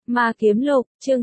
Ma Kiếm Lục, chương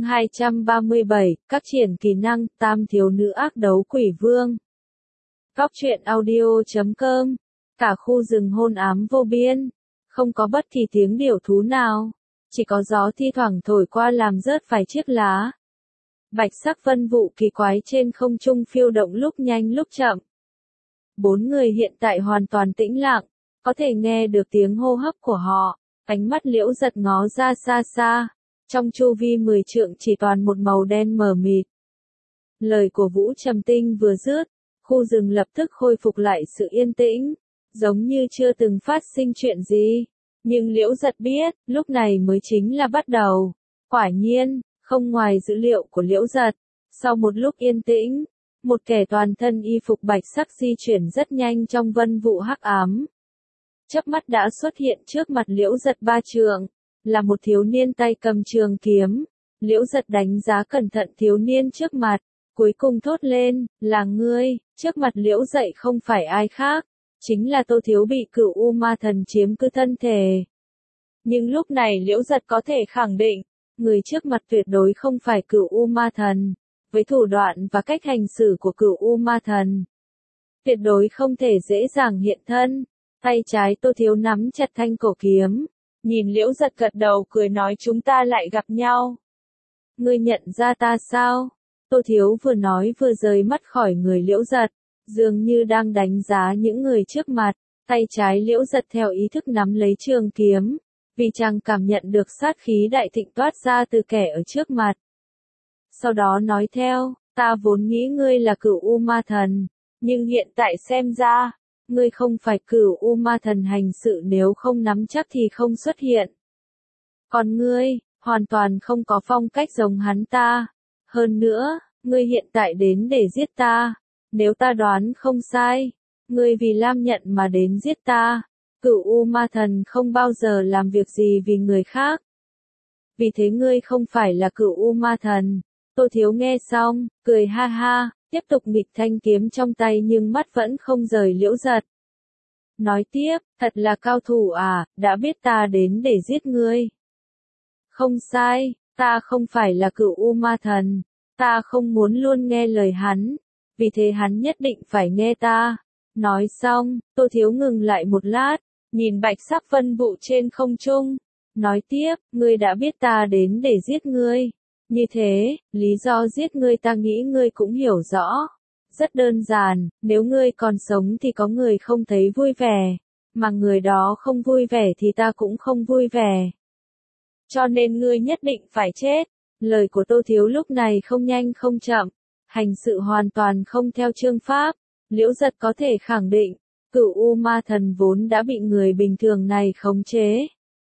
237, các triển kỹ năng, tam thiếu nữ ác đấu quỷ vương. Góc truyện audio.com, cả khu rừng hôn ám vô biên, không có bất kỳ tiếng điểu thú nào, chỉ có gió thi thoảng thổi qua làm rớt vài chiếc lá. Bạch sắc vân vụ kỳ quái trên không trung phiêu động lúc nhanh lúc chậm. Bốn người hiện tại hoàn toàn tĩnh lặng, có thể nghe được tiếng hô hấp của họ, ánh mắt Liễu Giật ngó ra xa xa. Trong chu vi 10 trượng chỉ toàn một màu đen mờ mịt. Lời của Vũ Trầm Tinh vừa dứt, khu rừng lập tức khôi phục lại sự yên tĩnh, giống như chưa từng phát sinh chuyện gì. Nhưng Liễu Giật biết, lúc này mới chính là bắt đầu. Quả nhiên, không ngoài dữ liệu của Liễu Giật, sau một lúc yên tĩnh, một kẻ toàn thân y phục bạch sắc di chuyển rất nhanh trong vân vụ hắc ám. Chớp mắt đã xuất hiện trước mặt Liễu Giật 3 trượng. Là một thiếu niên tay cầm trường kiếm. Liễu Giật đánh giá cẩn thận thiếu niên trước mặt, cuối cùng thốt lên, là ngươi. Trước mặt Liễu Dậy không phải ai khác, chính là Tô Thiếu bị Cửu U Ma Thần chiếm cứ thân thể. Nhưng lúc này Liễu Giật có thể khẳng định, người trước mặt tuyệt đối không phải Cửu U Ma Thần. Với thủ đoạn và cách hành xử của Cửu U Ma Thần, tuyệt đối không thể dễ dàng hiện thân. Tay trái Tô Thiếu nắm chặt thanh cổ kiếm. Nhìn Liễu Giật gật đầu cười nói chúng ta lại gặp nhau. Ngươi nhận ra ta sao? Tô Thiếu vừa nói vừa rời mắt khỏi người Liễu Giật, dường như đang đánh giá những người trước mặt. Tay trái Liễu Giật theo ý thức nắm lấy trường kiếm, vì chàng cảm nhận được sát khí đại thịnh toát ra từ kẻ ở trước mặt. Sau đó nói theo, ta vốn nghĩ ngươi là Cửu U Ma Thần, nhưng hiện tại xem ra, ngươi không phải Cửu U Ma Thần hành sự nếu không nắm chắc thì không xuất hiện. Còn ngươi, hoàn toàn không có phong cách giống hắn ta. Hơn nữa, ngươi hiện tại đến để giết ta. Nếu ta đoán không sai, ngươi vì Lam Nhận mà đến giết ta. Cửu U Ma Thần không bao giờ làm việc gì vì người khác. Vì thế ngươi không phải là Cửu U Ma Thần. Tô Thiếu nghe xong, cười ha ha. Tiếp tục nghịch thanh kiếm trong tay nhưng mắt vẫn không rời Liễu Giật. Nói tiếp, thật là cao thủ à, đã biết ta đến để giết ngươi. Không sai, ta không phải là Cửu U Ma Thần, ta không muốn luôn nghe lời hắn, vì thế hắn nhất định phải nghe ta. Nói xong, Tô Thiếu ngừng lại một lát, nhìn bạch sắc vân vụ trên không trung. Nói tiếp, ngươi đã biết ta đến để giết ngươi. Như thế, lý do giết ngươi ta nghĩ ngươi cũng hiểu rõ. Rất đơn giản, nếu ngươi còn sống thì có người không thấy vui vẻ, mà người đó không vui vẻ thì ta cũng không vui vẻ. Cho nên ngươi nhất định phải chết. Lời của Tô Thiếu lúc này không nhanh không chậm, hành sự hoàn toàn không theo chương pháp. Liễu Giật có thể khẳng định, Cửu U Ma Thần vốn đã bị người bình thường này khống chế.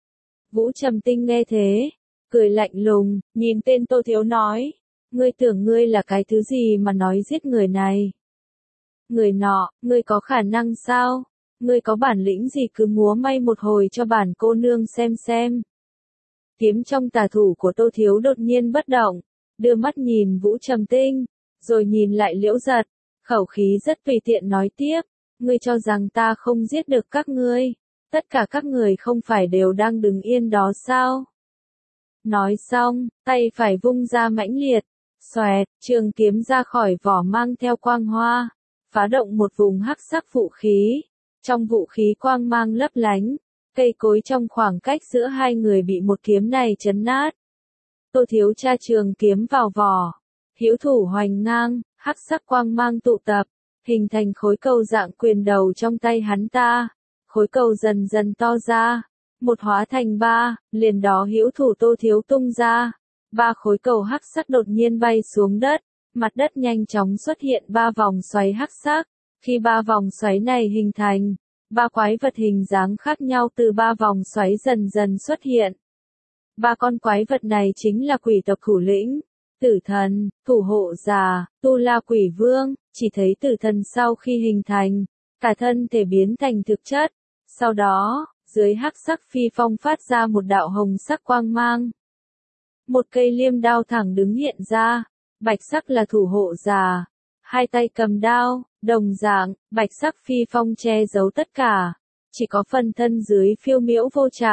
Vũ Trầm Tinh nghe thế, cười lạnh lùng, nhìn tên Tô Thiếu nói, ngươi tưởng ngươi là cái thứ gì mà nói giết người này? Người nọ, ngươi có khả năng sao? Ngươi có bản lĩnh gì cứ múa may một hồi cho bản cô nương xem. Kiếm trong tà thủ của Tô Thiếu đột nhiên bất động, đưa mắt nhìn Vũ Trầm Tinh, rồi nhìn lại Liễu Giật, khẩu khí rất tùy tiện nói tiếp, ngươi cho rằng ta không giết được các ngươi, tất cả các người không phải đều đang đứng yên đó sao? Nói xong, tay phải vung ra mãnh liệt, xoẹt, trường kiếm ra khỏi vỏ mang theo quang hoa, phá động một vùng hắc sắc vũ khí. Trong vũ khí quang mang lấp lánh, cây cối trong khoảng cách giữa hai người bị một kiếm này chấn nát. Tô Thiếu tra trường kiếm vào vỏ, hữu thủ hoành ngang, hắc sắc quang mang tụ tập, hình thành khối cầu dạng quyền đầu trong tay hắn ta. Khối cầu dần dần to ra, một hóa thành ba, liền đó hữu thủ Tô Thiếu tung ra. Ba khối cầu hắc sắc đột nhiên bay xuống đất, mặt đất nhanh chóng xuất hiện ba vòng xoáy hắc sắc. Khi ba vòng xoáy này hình thành, ba quái vật hình dáng khác nhau từ ba vòng xoáy dần dần xuất hiện. Ba con quái vật này chính là quỷ tộc thủ lĩnh, Tử Thần, thủ hộ giả, Tu La Quỷ Vương. Chỉ thấy Tử Thần sau khi hình thành, cả thân thể biến thành thực chất. Sau đó, dưới hắc sắc phi phong phát ra một đạo hồng sắc quang mang. Một cây liêm đao thẳng đứng hiện ra, bạch sắc là thủ hộ giả, hai tay cầm đao, đồng dạng, bạch sắc phi phong che giấu tất cả, chỉ có phần thân dưới phiêu miễu vô trạng,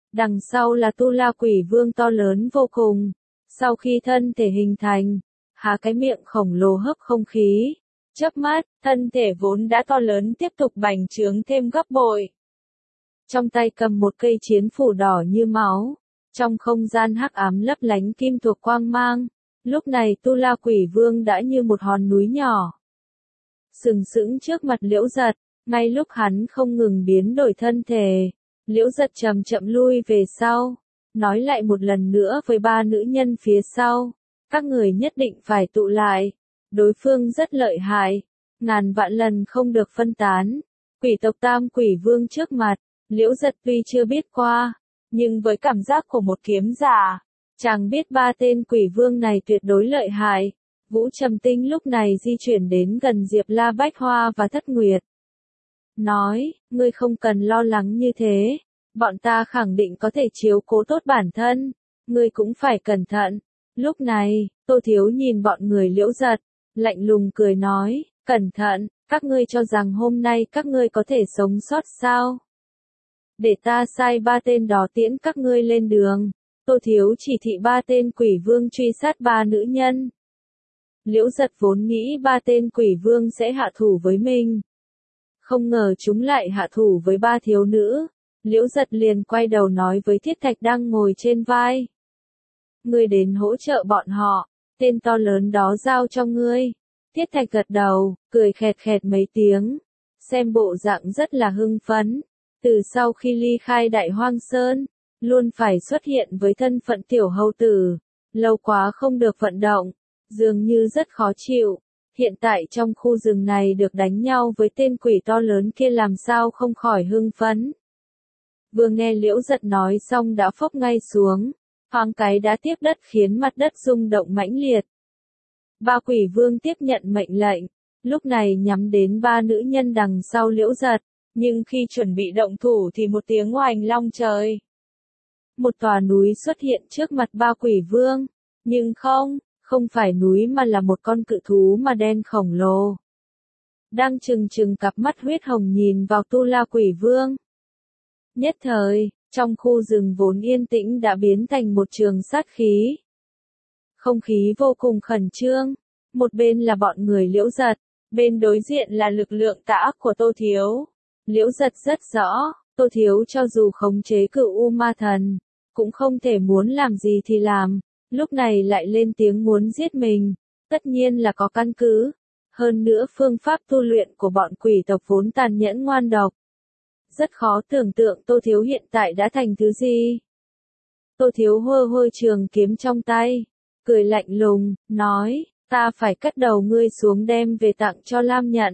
Đằng sau là Tu La Quỷ Vương to lớn vô cùng. Sau khi thân thể hình thành, há cái miệng khổng lồ hấp không khí. Chớp mắt, thân thể vốn đã to lớn tiếp tục bành trướng thêm gấp bội. Trong tay cầm một cây chiến phủ đỏ như máu. Trong không gian hắc ám lấp lánh kim thuộc quang mang. Lúc này Tu La Quỷ Vương đã như một hòn núi nhỏ. Sừng sững trước mặt Liễu Giật, ngay lúc hắn không ngừng biến đổi thân thể. Liễu Giật chậm chậm lui về sau. Nói lại một lần nữa với ba nữ nhân phía sau. Các người nhất định phải tụ lại. Đối phương rất lợi hại. Ngàn vạn lần không được phân tán. Quỷ tộc Tam Quỷ Vương trước mặt. Liễu Giật tuy chưa biết qua. Nhưng với cảm giác của một kiếm giả. Chàng biết ba tên quỷ vương này tuyệt đối lợi hại. Vũ Trầm Tinh lúc này di chuyển đến gần Diệp La Bách Hoa và Thất Nguyệt. Nói, ngươi không cần lo lắng như thế. Bọn ta khẳng định có thể chiếu cố tốt bản thân. Ngươi cũng phải cẩn thận. Lúc này, Tô Thiếu nhìn bọn người Liễu Giật. Lạnh lùng cười nói, cẩn thận, các ngươi cho rằng hôm nay các ngươi có thể sống sót sao? Để ta sai ba tên đó tiễn các ngươi lên đường. Tô Thiếu chỉ thị ba tên quỷ vương truy sát ba nữ nhân. Liễu Giật vốn nghĩ ba tên quỷ vương sẽ hạ thủ với mình. Không ngờ chúng lại hạ thủ với ba thiếu nữ. Liễu Giật liền quay đầu nói với Thiết Thạch đang ngồi trên vai. Ngươi đến hỗ trợ bọn họ, tên to lớn đó giao cho ngươi. Thiết Thạch gật đầu, cười khẹt khẹt mấy tiếng. Xem bộ dạng rất là hưng phấn. Từ sau khi ly khai Đại Hoang Sơn, luôn phải xuất hiện với thân phận tiểu hầu tử. Lâu quá không được vận động, dường như rất khó chịu. Hiện tại trong khu rừng này được đánh nhau với tên quỷ to lớn kia làm sao không khỏi hưng phấn. Vừa nghe Liễu Giật nói xong đã phốc ngay xuống. Thoáng cái đã tiếp đất khiến mặt đất rung động mãnh liệt. Ba quỷ vương tiếp nhận mệnh lệnh. Lúc này nhắm đến ba nữ nhân đằng sau Liễu Giật. Nhưng khi chuẩn bị động thủ thì một tiếng oành long trời. Một tòa núi xuất hiện trước mặt ba quỷ vương. Nhưng không phải núi mà là một con cự thú mà đen khổng lồ. Đang trừng trừng cặp mắt huyết hồng nhìn vào Tu La Quỷ Vương. Nhất thời, trong khu rừng vốn yên tĩnh đã biến thành một trường sát khí. Không khí vô cùng khẩn trương. Một bên là bọn người Liễu Giật, bên đối diện là lực lượng tà ác của Tô Thiếu. Liễu Giật rất rõ, Tô Thiếu cho dù khống chế Cửu U Ma Thần, cũng không thể muốn làm gì thì làm, lúc này lại lên tiếng muốn giết mình, tất nhiên là có căn cứ. Hơn nữa phương pháp tu luyện của bọn quỷ tộc vốn tàn nhẫn ngoan độc. Rất khó tưởng tượng Tô Thiếu hiện tại đã thành thứ gì. Tô Thiếu hôi trường kiếm trong tay, cười lạnh lùng, nói, ta phải cắt đầu ngươi xuống đem về tặng cho Lam Nhận.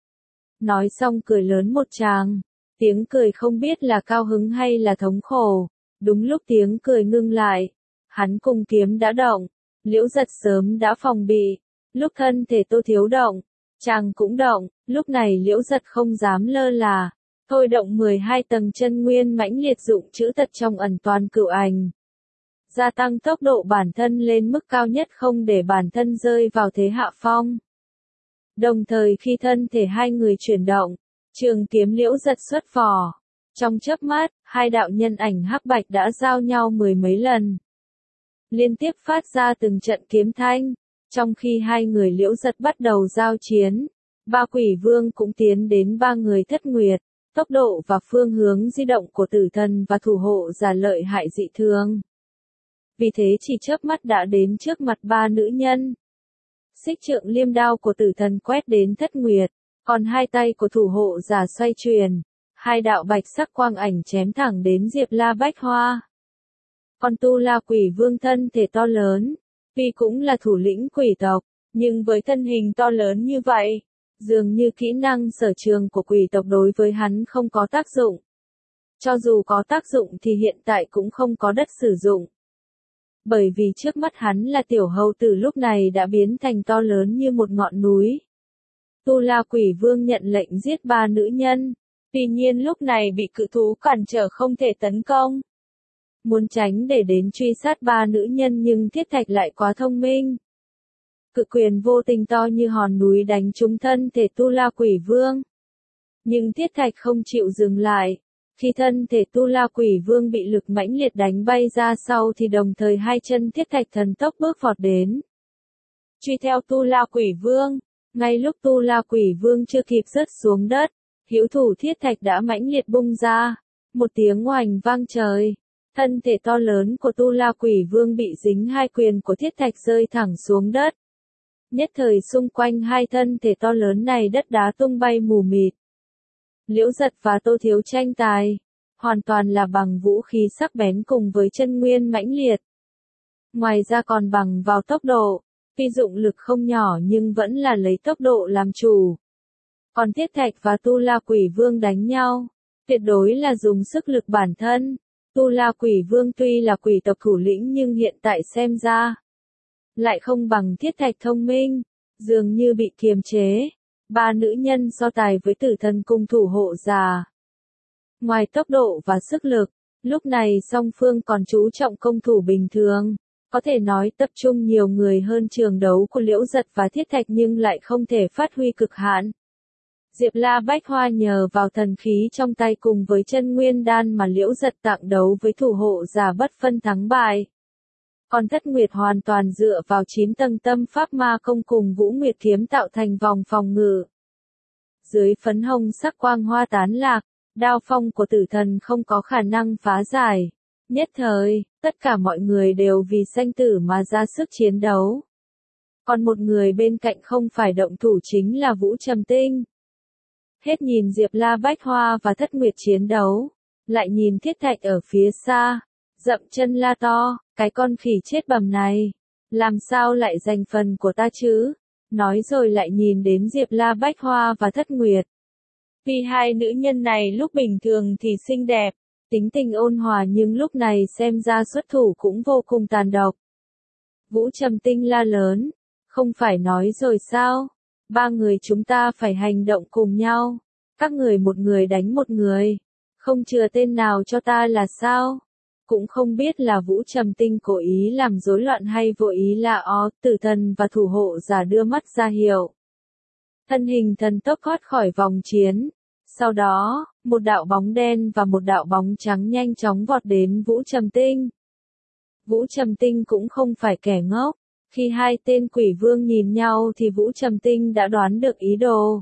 Nói xong cười lớn một tràng, tiếng cười không biết là cao hứng hay là thống khổ. Đúng lúc tiếng cười ngưng lại, hắn cùng kiếm đã động, Liễu Giật sớm đã phòng bị. Lúc thân thể Tô Thiếu động, chàng cũng động, lúc này Liễu Giật không dám lơ là. Thôi động 12 tầng chân nguyên mãnh liệt dụng chữ tật trong ẩn toàn cửu ảnh. Gia tăng tốc độ bản thân lên mức cao nhất không để bản thân rơi vào thế hạ phong. Đồng thời khi thân thể hai người chuyển động, trường kiếm Liễu Giật xuất vỏ. Trong chớp mắt, hai đạo nhân ảnh hắc bạch đã giao nhau mười mấy lần. Liên tiếp phát ra từng trận kiếm thanh. Trong khi hai người Liễu Giật bắt đầu giao chiến, ba quỷ vương cũng tiến đến ba người Thất Nguyệt. Tốc độ và phương hướng di động của tử thần và thủ hộ giả lợi hại dị thường. Vì thế chỉ chớp mắt đã đến trước mặt ba nữ nhân. Xích trượng liêm đao của tử thần quét đến Thất Nguyệt, còn hai tay của thủ hộ giả xoay chuyển. Hai đạo bạch sắc quang ảnh chém thẳng đến Diệp La Bách Hoa. Còn Tu La Quỷ Vương thân thể to lớn, tuy cũng là thủ lĩnh quỷ tộc, nhưng với thân hình to lớn như vậy, dường như kỹ năng sở trường của quỷ tộc đối với hắn không có tác dụng. Cho dù có tác dụng thì hiện tại cũng không có đất sử dụng. Bởi vì trước mắt hắn là tiểu hầu tử lúc này đã biến thành to lớn như một ngọn núi. Tu La Quỷ Vương nhận lệnh giết ba nữ nhân, tuy nhiên lúc này bị cự thú cản trở không thể tấn công. Muốn tránh để đến truy sát ba nữ nhân nhưng Thiết Thạch lại quá thông minh. Cự quyền vô tình to như hòn núi đánh trúng thân thể Tu La Quỷ Vương. Nhưng Thiết Thạch không chịu dừng lại. Khi thân thể Tu La Quỷ Vương bị lực mãnh liệt đánh bay ra sau thì đồng thời hai chân Thiết Thạch thần tốc bước vọt đến. Truy theo Tu La Quỷ Vương, ngay lúc Tu La Quỷ Vương chưa kịp rớt xuống đất, hữu thủ Thiết Thạch đã mãnh liệt bung ra, một tiếng oành vang trời. Thân thể to lớn của Tu La Quỷ Vương bị dính hai quyền của Thiết Thạch rơi thẳng xuống đất. Nhất thời xung quanh hai thân thể to lớn này đất đá tung bay mù mịt. Liễu Giật và Tô Thiếu tranh tài, hoàn toàn là bằng vũ khí sắc bén cùng với chân nguyên mãnh liệt. Ngoài ra còn bằng vào tốc độ, tuy dụng lực không nhỏ nhưng vẫn là lấy tốc độ làm chủ. Còn Thiết Thạch và Tu La Quỷ Vương đánh nhau, tuyệt đối là dùng sức lực bản thân. Tu La Quỷ Vương tuy là quỷ tộc thủ lĩnh nhưng hiện tại xem ra lại không bằng Thiết Thạch thông minh, dường như bị kiềm chế. Ba nữ nhân so tài với Tử Thần cùng thủ hộ giả. Ngoài tốc độ và sức lực, lúc này song phương còn chú trọng công thủ bình thường, có thể nói tập trung nhiều người hơn trường đấu của Liễu Giật và Thiết Thạch nhưng lại không thể phát huy cực hạn. Diệp La Bách Hoa nhờ vào thần khí trong tay cùng với chân nguyên đan mà Liễu Giật tặng đấu với thủ hộ giả bất phân thắng bại. Còn Thất Nguyệt hoàn toàn dựa vào 9 tầng tâm pháp ma công cùng Vũ Nguyệt kiếm tạo thành vòng phòng ngự. Dưới phấn hồng sắc quang hoa tán lạc, đao phong của Tử Thần không có khả năng phá giải. Nhất thời, tất cả mọi người đều vì sanh tử mà ra sức chiến đấu. Còn một người bên cạnh không phải động thủ chính là Vũ Trầm Tinh. Hết nhìn Diệp La Bách Hoa và Thất Nguyệt chiến đấu, lại nhìn Thiết Thạch ở phía xa, dậm chân la to, cái con khỉ chết bầm này, làm sao lại giành phần của ta chứ? Nói rồi lại nhìn đến Diệp La Bách Hoa và Thất Nguyệt. Vì hai nữ nhân này lúc bình thường thì xinh đẹp, tính tình ôn hòa nhưng lúc này xem ra xuất thủ cũng vô cùng tàn độc. Vũ Trầm Tinh la lớn, không phải nói rồi sao? Ba người chúng ta phải hành động cùng nhau. Các người một người đánh một người. Không chừa tên nào cho ta là sao? Cũng không biết là Vũ Trầm Tinh cố ý làm rối loạn hay vô ý là Tử Thần và thủ hộ giả đưa mắt ra hiệu. Thân hình thần tốc thoát khỏi vòng chiến. Sau đó, một đạo bóng đen và một đạo bóng trắng nhanh chóng vọt đến Vũ Trầm Tinh. Vũ Trầm Tinh cũng không phải kẻ ngốc. Khi hai tên quỷ vương nhìn nhau thì Vũ Trầm Tinh đã đoán được ý đồ.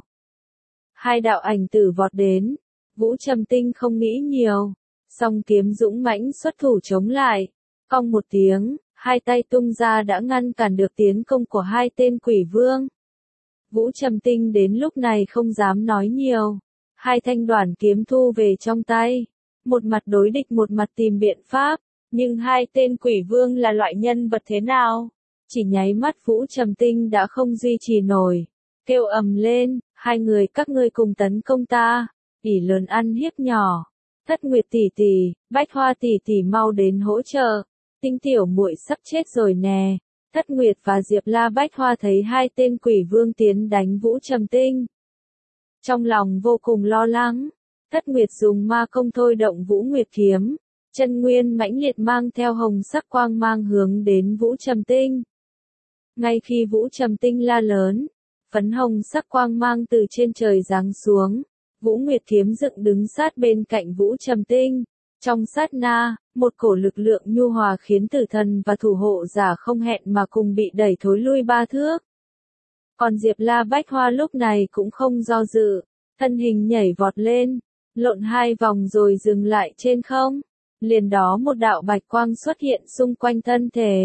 Hai đạo ảnh tử vọt đến. Vũ Trầm Tinh không nghĩ nhiều. Song kiếm dũng mãnh xuất thủ chống lại. Cong một tiếng, hai tay tung ra đã ngăn cản được tiến công của hai tên quỷ vương. Vũ Trầm Tinh đến lúc này không dám nói nhiều. Hai thanh đoản kiếm thu về trong tay. Một mặt đối địch một mặt tìm biện pháp. Nhưng hai tên quỷ vương là loại nhân vật thế nào? Chỉ nháy mắt Vũ Trầm Tinh đã không duy trì nổi. Kêu ầm lên, hai người các ngươi cùng tấn công ta. ỷ lớn ăn hiếp nhỏ. Thất Nguyệt tỷ tỷ, Bách Hoa tỷ tỷ mau đến hỗ trợ. Tinh tiểu muội sắp chết rồi nè. Thất Nguyệt và Diệp La Bách Hoa thấy hai tên quỷ vương tiến đánh Vũ Trầm Tinh. Trong lòng vô cùng lo lắng. Thất Nguyệt dùng ma công thôi động Vũ Nguyệt kiếm. Chân nguyên mãnh liệt mang theo hồng sắc quang mang hướng đến Vũ Trầm Tinh. Ngay khi Vũ Trầm Tinh la lớn, phấn hồng sắc quang mang từ trên trời giáng xuống. Vũ Nguyệt kiếm dựng đứng sát bên cạnh Vũ Trầm Tinh. Trong sát na, một cổ lực lượng nhu hòa khiến Tử Thần và thủ hộ giả không hẹn mà cùng bị đẩy thối lui 3 thước. Còn Diệp La Bách Hoa lúc này cũng không do dự, thân hình nhảy vọt lên, lộn 2 vòng rồi dừng lại trên không. Liền đó một đạo bạch quang xuất hiện xung quanh thân thể.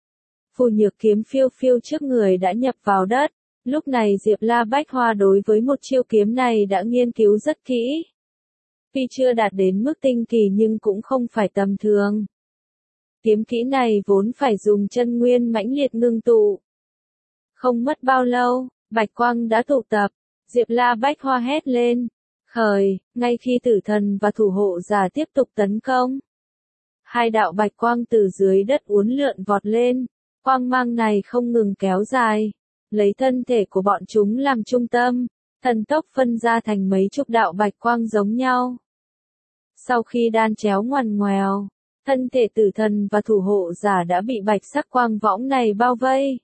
Phù Nhược kiếm phiêu phiêu trước người đã nhập vào đất. Lúc này Diệp La Bách Hoa đối với một chiêu kiếm này đã nghiên cứu rất kỹ. Tuy chưa đạt đến mức tinh kỳ nhưng cũng không phải tầm thường. Kiếm kỹ này vốn phải dùng chân nguyên mãnh liệt ngưng tụ. Không mất bao lâu, bạch quang đã tụ tập, Diệp La Bách Hoa hét lên. Khởi, ngay khi Tử Thần và thủ hộ giả tiếp tục tấn công. Hai đạo bạch quang từ dưới đất uốn lượn vọt lên, quang mang này không ngừng kéo dài. Lấy thân thể của bọn chúng làm trung tâm, thần tốc phân ra thành mấy chục đạo bạch quang giống nhau. Sau khi đan chéo ngoằn ngoèo, thân thể Tử Thần và thủ hộ giả đã bị bạch sắc quang võng này bao vây.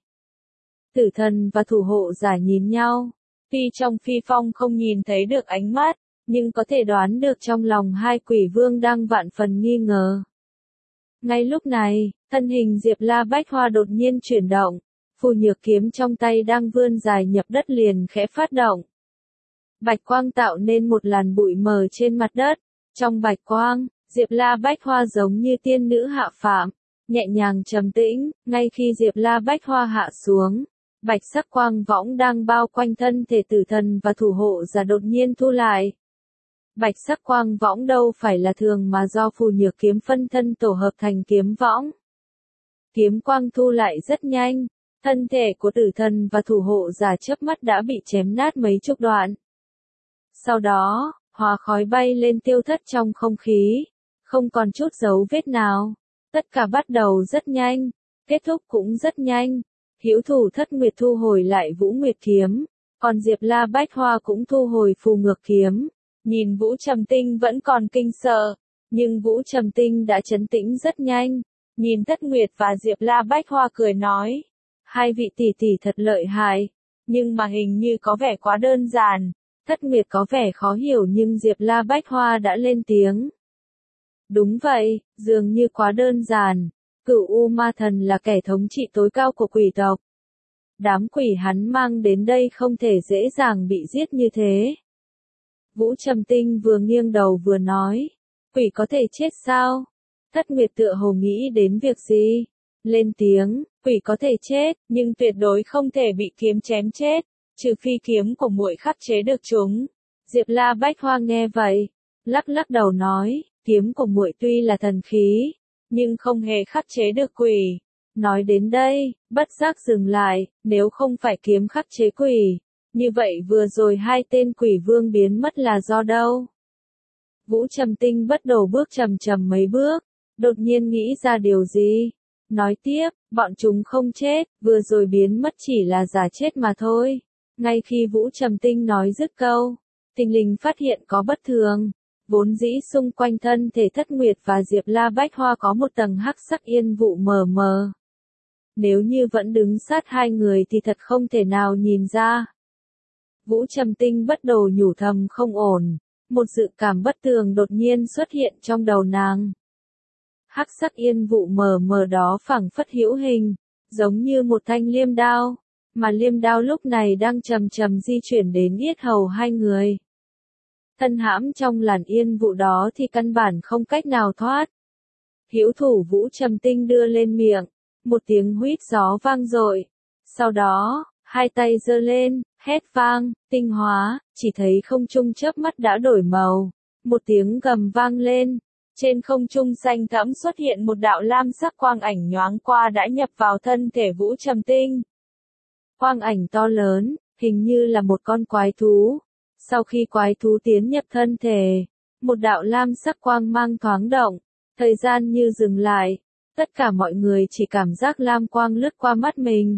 Tử Thần và thủ hộ giả nhìn nhau, tuy trong phi phong không nhìn thấy được ánh mắt, nhưng có thể đoán được trong lòng hai quỷ vương đang vạn phần nghi ngờ. Ngay lúc này, thân hình Diệp La Bách Hoa đột nhiên chuyển động, phù nhược kiếm trong tay đang vươn dài nhập đất liền khẽ phát động. Bạch quang tạo nên một làn bụi mờ trên mặt đất, trong bạch quang, Diệp La Bách Hoa giống như tiên nữ hạ phàm, nhẹ nhàng trầm tĩnh, ngay khi Diệp La Bách Hoa hạ xuống, bạch sắc quang võng đang bao quanh thân thể tử thần và thủ hộ giả đột nhiên thu lại. Bạch sắc quang võng đâu phải là thường mà do phù nhược kiếm phân thân tổ hợp thành kiếm võng. Kiếm quang thu lại rất nhanh, thân thể của tử thần và thủ hộ giả chớp mắt đã bị chém nát mấy chục đoạn. Sau đó, hóa khói bay lên tiêu thất trong không khí, không còn chút dấu vết nào. Tất cả bắt đầu rất nhanh, kết thúc cũng rất nhanh. Hữu thủ Thất Nguyệt thu hồi lại Vũ Nguyệt kiếm, còn Diệp La Bách Hoa cũng thu hồi phù ngược kiếm. Nhìn Vũ Trầm Tinh vẫn còn kinh sợ, nhưng Vũ Trầm Tinh đã trấn tĩnh rất nhanh. Nhìn Thất Nguyệt và Diệp La Bách Hoa cười nói, hai vị tỷ tỷ thật lợi hại, nhưng mà hình như có vẻ quá đơn giản. Thất Nguyệt có vẻ khó hiểu nhưng Diệp La Bách Hoa đã lên tiếng. Đúng vậy, dường như quá đơn giản. Cửu U Ma Thần là kẻ thống trị tối cao của quỷ tộc. Đám quỷ hắn mang đến đây không thể dễ dàng bị giết như thế. Vũ Trầm Tinh vừa nghiêng đầu vừa nói, quỷ có thể chết sao? Thất Nguyệt tựa hồ nghĩ đến việc gì? Lên tiếng, quỷ có thể chết, nhưng tuyệt đối không thể bị kiếm chém chết, trừ phi kiếm của muội khắc chế được chúng. Diệp La Bách Hoa nghe vậy, lắc lắc đầu nói, kiếm của muội tuy là thần khí, nhưng không hề khắc chế được quỷ. Nói đến đây, bất giác dừng lại, nếu không phải kiếm khắc chế quỷ, như vậy vừa rồi hai tên quỷ vương biến mất là do đâu? Vũ Trầm Tinh bất đổ bước chậm chậm mấy bước, đột nhiên nghĩ ra điều gì. Nói tiếp, bọn chúng không chết, vừa rồi biến mất chỉ là giả chết mà thôi. Ngay khi Vũ Trầm Tinh nói dứt câu, Tinh Linh phát hiện có bất thường. Vốn dĩ xung quanh thân thể Thất Nguyệt và Diệp La Bách Hoa có một tầng hắc sắc yên vụ mờ mờ. Nếu như vẫn đứng sát hai người thì thật không thể nào nhìn ra. Vũ Trầm Tinh bất đồ nhủ thầm không ổn, một dự cảm bất tường đột nhiên xuất hiện trong đầu nàng. Hắc sắc yên vụ mờ mờ đó phảng phất hữu hình, giống như một thanh liêm đao, mà liêm đao lúc này đang chậm chậm di chuyển đến yết hầu hai người. Thân hãm trong làn yên vụ đó thì căn bản không cách nào thoát. Hữu thủ Vũ Trầm Tinh đưa lên miệng, một tiếng huýt gió vang dội. Sau đó, hai tay giơ lên, hét vang, tinh hóa, chỉ thấy không trung chớp mắt đã đổi màu. Một tiếng gầm vang lên, trên không trung xanh thẫm xuất hiện một đạo lam sắc quang ảnh nhoáng qua đã nhập vào thân thể Vũ Trầm Tinh. Quang ảnh to lớn, hình như là một con quái thú. Sau khi quái thú tiến nhập thân thể, một đạo lam sắc quang mang thoáng động, thời gian như dừng lại, tất cả mọi người chỉ cảm giác lam quang lướt qua mắt mình.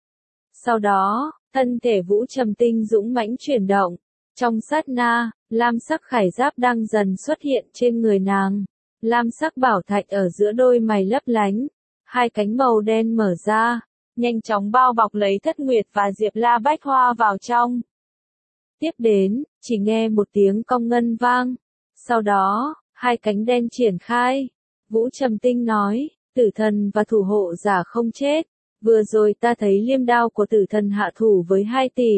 Sau đó, thân thể Vũ Trầm Tinh dũng mãnh chuyển động, trong sát na, lam sắc khải giáp đang dần xuất hiện trên người nàng, lam sắc bảo thạch ở giữa đôi mày lấp lánh, hai cánh màu đen mở ra, nhanh chóng bao bọc lấy Thất Nguyệt và Diệp La Bách Hoa vào trong. Tiếp đến, chỉ nghe một tiếng cong ngân vang. Sau đó, hai cánh đen triển khai. Vũ Trầm Tinh nói, tử thần và thủ hộ giả không chết. Vừa rồi ta thấy liêm đao của tử thần hạ thủ với 2 tỷ.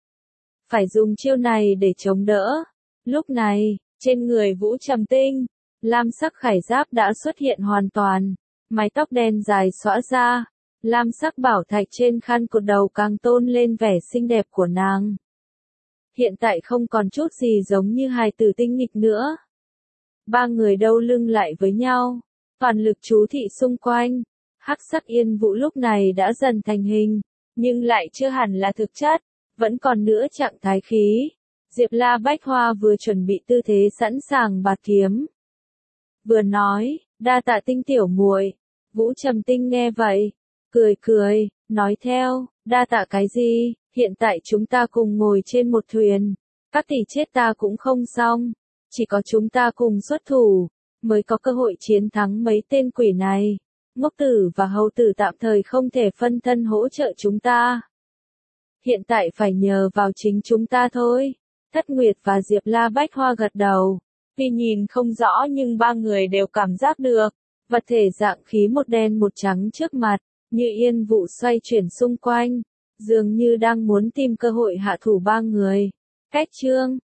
Phải dùng chiêu này để chống đỡ. Lúc này, trên người Vũ Trầm Tinh, lam sắc khải giáp đã xuất hiện hoàn toàn. Mái tóc đen dài xõa ra. Lam sắc bảo thạch trên khăn cột đầu càng tôn lên vẻ xinh đẹp của nàng. Hiện tại không còn chút gì giống như hài tử tinh nghịch nữa. Ba người đâu lưng lại với nhau, toàn lực chú thị xung quanh. Hắc sắc yên vụ lúc này đã dần thành hình, nhưng lại chưa hẳn là thực chất, vẫn còn nữa trạng thái khí. Diệp La Bách Hoa vừa chuẩn bị tư thế sẵn sàng bạt kiếm. Vừa nói, đa tạ Tinh tiểu muội. Vũ Trầm Tinh nghe vậy, cười cười, nói theo, đa tạ cái gì? Hiện tại chúng ta cùng ngồi trên một thuyền, các tỷ chết ta cũng không xong, chỉ có chúng ta cùng xuất thủ, mới có cơ hội chiến thắng mấy tên quỷ này. Ngốc tử và hầu tử tạm thời không thể phân thân hỗ trợ chúng ta. Hiện tại phải nhờ vào chính chúng ta thôi. Thất Nguyệt và Diệp La Bách Hoa gật đầu. Tuy nhìn không rõ nhưng ba người đều cảm giác được. Vật thể dạng khí một đen một trắng trước mặt, như yên vụ xoay chuyển xung quanh. Dường như đang muốn tìm cơ hội hạ thủ ba người. Cách chương